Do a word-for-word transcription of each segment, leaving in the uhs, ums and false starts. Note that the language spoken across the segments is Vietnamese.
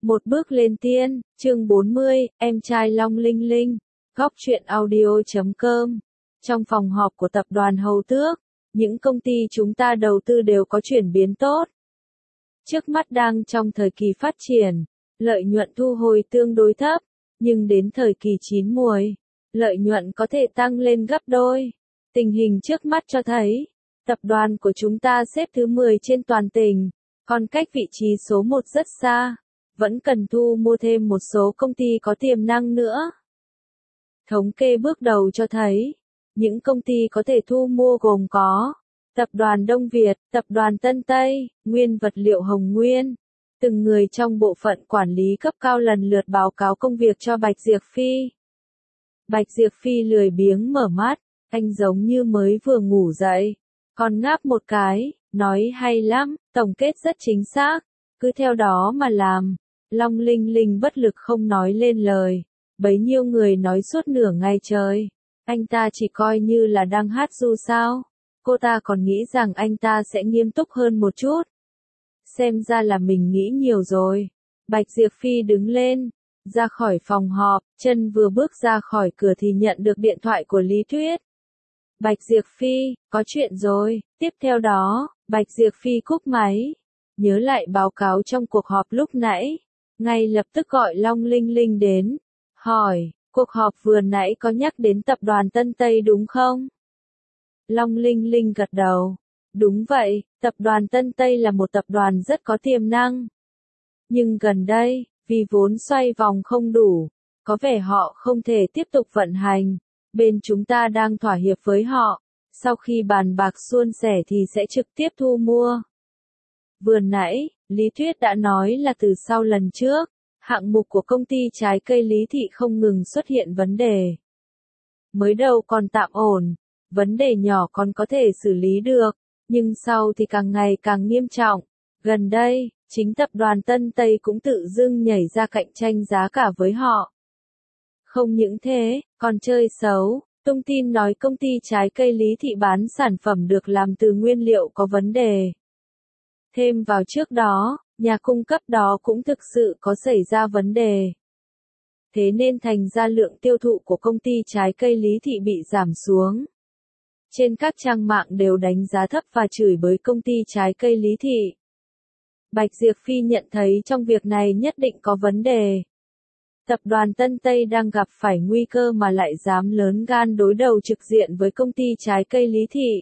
Một bước lên tiên, chương bốn mươi, em trai Long Linh Linh, góc truyện audio chấm com. Trong phòng họp của tập đoàn Hầu Tước, những công ty chúng ta đầu tư đều có chuyển biến tốt. Trước mắt đang trong thời kỳ phát triển, lợi nhuận thu hồi tương đối thấp, nhưng đến thời kỳ chín muồi, lợi nhuận có thể tăng lên gấp đôi. Tình hình trước mắt cho thấy, tập đoàn của chúng ta xếp thứ mười trên toàn tỉnh, còn cách vị trí số một rất xa. Vẫn cần thu mua thêm một số công ty có tiềm năng nữa. Thống kê bước đầu cho thấy, những công ty có thể thu mua gồm có Tập đoàn Đông Việt, Tập đoàn Tân Tây, Nguyên vật liệu Hồng Nguyên. Từng người trong bộ phận quản lý cấp cao lần lượt báo cáo công việc cho Bạch Diệp Phi. Bạch Diệp Phi lười biếng mở mắt, anh giống như mới vừa ngủ dậy. Còn ngáp một cái, nói hay lắm, tổng kết rất chính xác, cứ theo đó mà làm. Long Linh Linh bất lực không nói lên lời, bấy nhiêu người nói suốt nửa ngày trời. Anh ta chỉ coi như là đang hát ru sao. Cô ta còn nghĩ rằng anh ta sẽ nghiêm túc hơn một chút. Xem ra là mình nghĩ nhiều rồi. Bạch Diệp Phi đứng lên, ra khỏi phòng họp, chân vừa bước ra khỏi cửa thì nhận được điện thoại của Lý Tuyết. Bạch Diệp Phi, có chuyện rồi. Tiếp theo đó, Bạch Diệp Phi cúp máy, nhớ lại báo cáo trong cuộc họp lúc nãy. Ngay lập tức gọi Long Linh Linh đến, hỏi, cuộc họp vừa nãy có nhắc đến tập đoàn Tân Tây đúng không? Long Linh Linh gật đầu, đúng vậy, tập đoàn Tân Tây là một tập đoàn rất có tiềm năng. Nhưng gần đây, vì vốn xoay vòng không đủ, có vẻ họ không thể tiếp tục vận hành, bên chúng ta đang thỏa hiệp với họ, sau khi bàn bạc suôn sẻ thì sẽ trực tiếp thu mua. Vừa nãy, Lý Tuyết đã nói là từ sau lần trước, hạng mục của công ty trái cây Lý Thị không ngừng xuất hiện vấn đề. Mới đầu còn tạm ổn, vấn đề nhỏ còn có thể xử lý được, nhưng sau thì càng ngày càng nghiêm trọng. Gần đây, chính tập đoàn Tân Tây cũng tự dưng nhảy ra cạnh tranh giá cả với họ. Không những thế, còn chơi xấu, tung tin nói công ty trái cây Lý Thị bán sản phẩm được làm từ nguyên liệu có vấn đề. Thêm vào trước đó, nhà cung cấp đó cũng thực sự có xảy ra vấn đề. Thế nên thành ra lượng tiêu thụ của công ty trái cây Lý Thị bị giảm xuống. Trên các trang mạng đều đánh giá thấp và chửi bới công ty trái cây Lý Thị. Bạch Diệp Phi nhận thấy trong việc này nhất định có vấn đề. Tập đoàn Tân Tây đang gặp phải nguy cơ mà lại dám lớn gan đối đầu trực diện với công ty trái cây Lý Thị.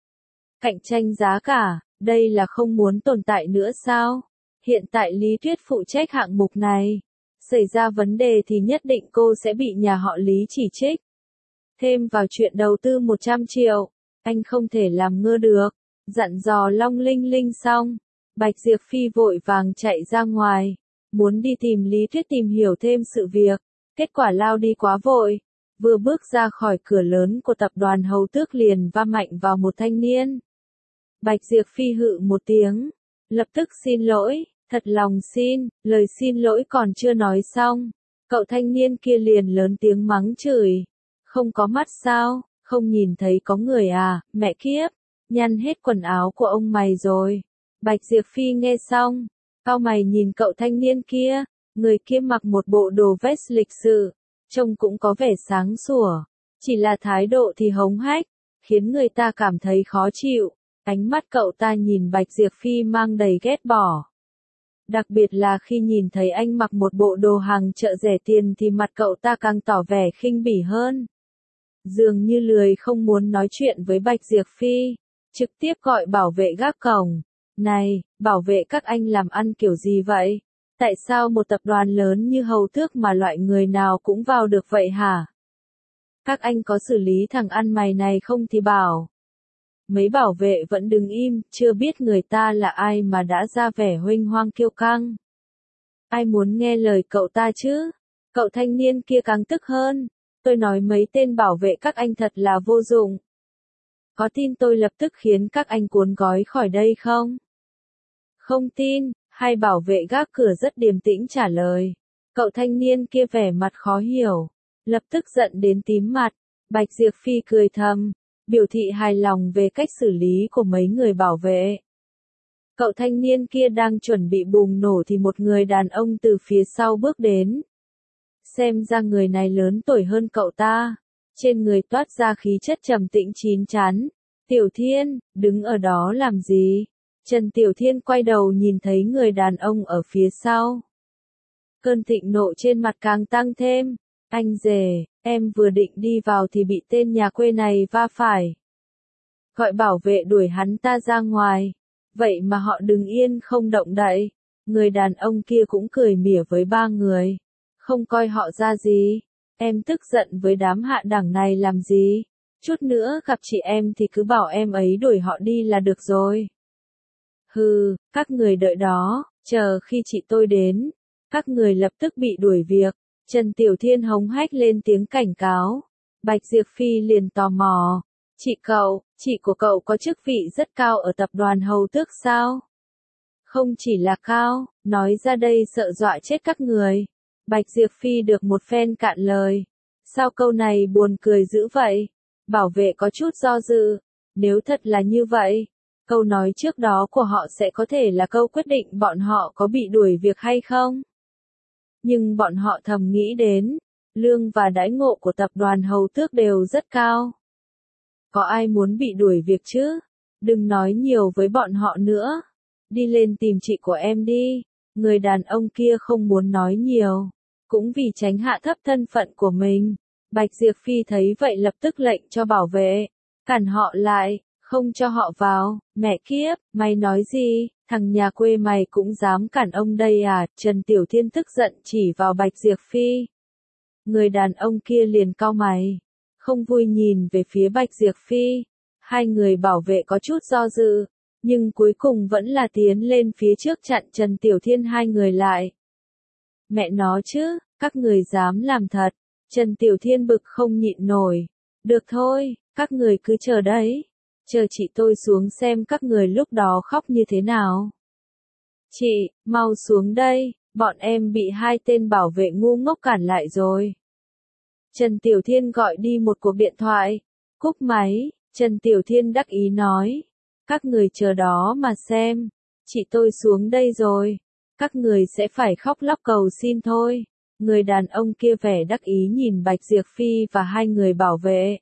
Cạnh tranh giá cả, đây là không muốn tồn tại nữa sao? Hiện tại Lý Tuyết phụ trách hạng mục này. Xảy ra vấn đề thì nhất định cô sẽ bị nhà họ Lý chỉ trích. Thêm vào chuyện đầu tư một trăm triệu, anh không thể làm ngơ được. Dặn dò Long Linh Linh xong, Bạch Diệp Phi vội vàng chạy ra ngoài, muốn đi tìm Lý Tuyết tìm hiểu thêm sự việc. Kết quả lao đi quá vội, vừa bước ra khỏi cửa lớn của tập đoàn Hầu Tước liền va mạnh vào một thanh niên. Bạch Diệp Phi hự một tiếng, lập tức xin lỗi, thật lòng xin, lời xin lỗi còn chưa nói xong, cậu thanh niên kia liền lớn tiếng mắng chửi. Không có mắt sao, không nhìn thấy có người à, mẹ kiếp, nhăn hết quần áo của ông mày rồi. Bạch Diệp Phi nghe xong, cau mày nhìn cậu thanh niên kia, người kia mặc một bộ đồ vest lịch sự, trông cũng có vẻ sáng sủa, chỉ là thái độ thì hống hách, khiến người ta cảm thấy khó chịu. Ánh mắt cậu ta nhìn Bạch Diệp Phi mang đầy ghét bỏ. Đặc biệt là khi nhìn thấy anh mặc một bộ đồ hàng chợ rẻ tiền thì mặt cậu ta càng tỏ vẻ khinh bỉ hơn. Dường như lười không muốn nói chuyện với Bạch Diệp Phi, trực tiếp gọi bảo vệ gác cổng. Này, bảo vệ các anh làm ăn kiểu gì vậy? Tại sao một tập đoàn lớn như Hầu Tước mà loại người nào cũng vào được vậy hả? Các anh có xử lý thằng ăn mày này không thì bảo. Mấy bảo vệ vẫn đứng im, chưa biết người ta là ai mà đã ra vẻ huênh hoang kiêu căng. Ai muốn nghe lời cậu ta chứ? Cậu thanh niên kia càng tức hơn. Tôi nói mấy tên bảo vệ các anh thật là vô dụng. Có tin tôi lập tức khiến các anh cuốn gói khỏi đây không? Không tin, hai bảo vệ gác cửa rất điềm tĩnh trả lời. Cậu thanh niên kia vẻ mặt khó hiểu, lập tức giận đến tím mặt. Bạch Diệp Phi cười thầm, biểu thị hài lòng về cách xử lý của mấy người bảo vệ. Cậu thanh niên kia đang chuẩn bị bùng nổ thì một người đàn ông từ phía sau bước đến. Xem ra người này lớn tuổi hơn cậu ta. Trên người toát ra khí chất trầm tĩnh chín chắn. Tiểu Thiên, đứng ở đó làm gì? Trần Tiểu Thiên quay đầu nhìn thấy người đàn ông ở phía sau. Cơn thịnh nộ trên mặt càng tăng thêm. Anh rể, em vừa định đi vào thì bị tên nhà quê này va phải. Gọi bảo vệ đuổi hắn ta ra ngoài. Vậy mà họ đứng yên không động đậy. Người đàn ông kia cũng cười mỉa với ba người. Không coi họ ra gì. Em tức giận với đám hạ đẳng này làm gì? Chút nữa gặp chị em thì cứ bảo em ấy đuổi họ đi là được rồi. Hừ, các người đợi đó, chờ khi chị tôi đến. Các người lập tức bị đuổi việc. Trần Tiểu Thiên hống hách lên tiếng cảnh cáo. Bạch Diệp Phi liền tò mò. Chị cậu, chị của cậu có chức vị rất cao ở tập đoàn Hầu Tước sao? Không chỉ là cao, nói ra đây sợ dọa chết các người. Bạch Diệp Phi được một phen cạn lời. Sao câu này buồn cười dữ vậy? Bảo vệ có chút do dự. Nếu thật là như vậy, câu nói trước đó của họ sẽ có thể là câu quyết định bọn họ có bị đuổi việc hay không? Nhưng bọn họ thầm nghĩ đến, lương và đãi ngộ của tập đoàn Hầu Tước đều rất cao. Có ai muốn bị đuổi việc chứ? Đừng nói nhiều với bọn họ nữa. Đi lên tìm chị của em đi. Người đàn ông kia không muốn nói nhiều. Cũng vì tránh hạ thấp thân phận của mình. Bạch Diệp Phi thấy vậy lập tức lệnh cho bảo vệ. Cản họ lại, không cho họ vào. Mẹ kiếp, mày nói gì? Thằng nhà quê mày cũng dám cản ông đây à? Trần Tiểu Thiên tức giận chỉ vào Bạch Diệp Phi. Người đàn ông kia liền cau mày. Không vui nhìn về phía Bạch Diệp Phi. Hai người bảo vệ có chút do dự. Nhưng cuối cùng vẫn là tiến lên phía trước chặn Trần Tiểu Thiên hai người lại. Mẹ nó chứ, các người dám làm thật. Trần Tiểu Thiên bực không nhịn nổi. Được thôi, các người cứ chờ đấy. Chờ chị tôi xuống xem các người lúc đó khóc như thế nào. Chị, mau xuống đây, bọn em bị hai tên bảo vệ ngu ngốc cản lại rồi. Trần Tiểu Thiên gọi đi một cuộc điện thoại. Cúp máy, Trần Tiểu Thiên đắc ý nói. Các người chờ đó mà xem. Chị tôi xuống đây rồi. Các người sẽ phải khóc lóc cầu xin thôi. Người đàn ông kia vẻ đắc ý nhìn Bạch Diệp Phi và hai người bảo vệ.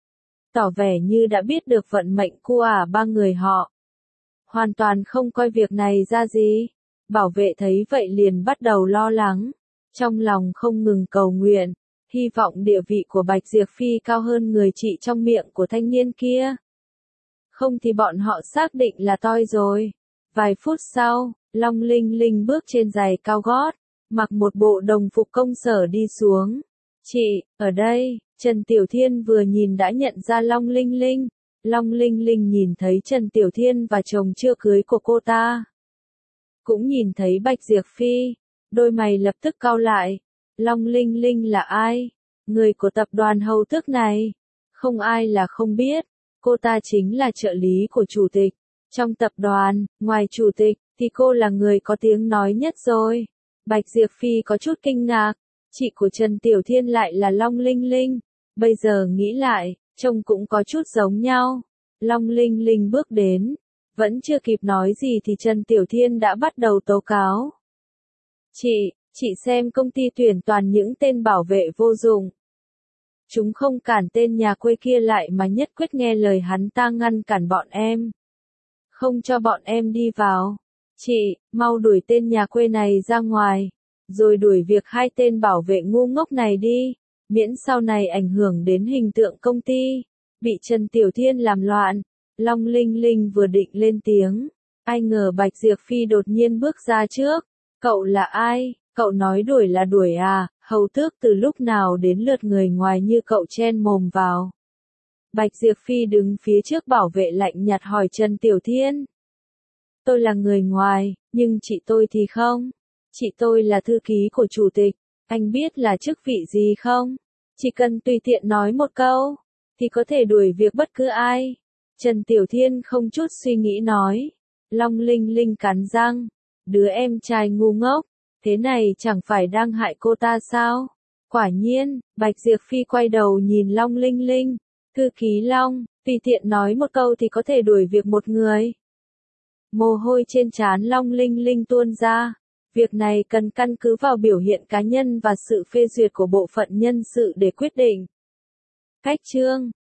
Tỏ vẻ như đã biết được vận mệnh của à ba người họ. Hoàn toàn không coi việc này ra gì. Bảo vệ thấy vậy liền bắt đầu lo lắng. Trong lòng không ngừng cầu nguyện. Hy vọng địa vị của Bạch Diệp Phi cao hơn người chị trong miệng của thanh niên kia. Không thì bọn họ xác định là toi rồi. Vài phút sau, Long Linh Linh bước trên giày cao gót, mặc một bộ đồng phục công sở đi xuống. Chị, ở đây, Trần Tiểu Thiên vừa nhìn đã nhận ra Long Linh Linh. Long Linh Linh nhìn thấy Trần Tiểu Thiên và chồng chưa cưới của cô ta. Cũng nhìn thấy Bạch Diệp Phi, đôi mày lập tức cau lại. Long Linh Linh là ai? Người của tập đoàn Hầu Tước này. Không ai là không biết. Cô ta chính là trợ lý của chủ tịch. Trong tập đoàn, ngoài chủ tịch, thì cô là người có tiếng nói nhất rồi. Bạch Diệp Phi có chút kinh ngạc. Chị của Trần Tiểu Thiên lại là Long Linh Linh. Bây giờ nghĩ lại, trông cũng có chút giống nhau. Long Linh Linh bước đến. Vẫn chưa kịp nói gì thì Trần Tiểu Thiên đã bắt đầu tố cáo. Chị, chị xem công ty tuyển toàn những tên bảo vệ vô dụng. Chúng không cản tên nhà quê kia lại mà nhất quyết nghe lời hắn ta ngăn cản bọn em. Không cho bọn em đi vào. Chị, mau đuổi tên nhà quê này ra ngoài. Rồi đuổi việc hai tên bảo vệ ngu ngốc này đi. Miễn sau này ảnh hưởng đến hình tượng công ty. Bị Trần Tiểu Thiên làm loạn. Long Linh Linh vừa định lên tiếng. Ai ngờ Bạch Diệp Phi đột nhiên bước ra trước. Cậu là ai? Cậu nói đuổi là đuổi à? Hầu Tước từ lúc nào đến lượt người ngoài như cậu chen mồm vào. Bạch Diệp Phi đứng phía trước bảo vệ lạnh nhạt hỏi Trần Tiểu Thiên. Tôi là người ngoài, nhưng chị tôi thì không. Chị tôi là thư ký của chủ tịch. Anh biết là chức vị gì không? Chỉ cần tùy tiện nói một câu, thì có thể đuổi việc bất cứ ai. Trần Tiểu Thiên không chút suy nghĩ nói. Long Linh Linh cắn răng. Đứa em trai ngu ngốc. Thế này chẳng phải đang hại cô ta sao? Quả nhiên, Bạch Diệp Phi quay đầu nhìn Long Linh Linh. Thư ký Long, tùy tiện nói một câu thì có thể đuổi việc một người. Mồ hôi trên trán Long Linh Linh tuôn ra. Việc này cần căn cứ vào biểu hiện cá nhân và sự phê duyệt của bộ phận nhân sự để quyết định. Cách chương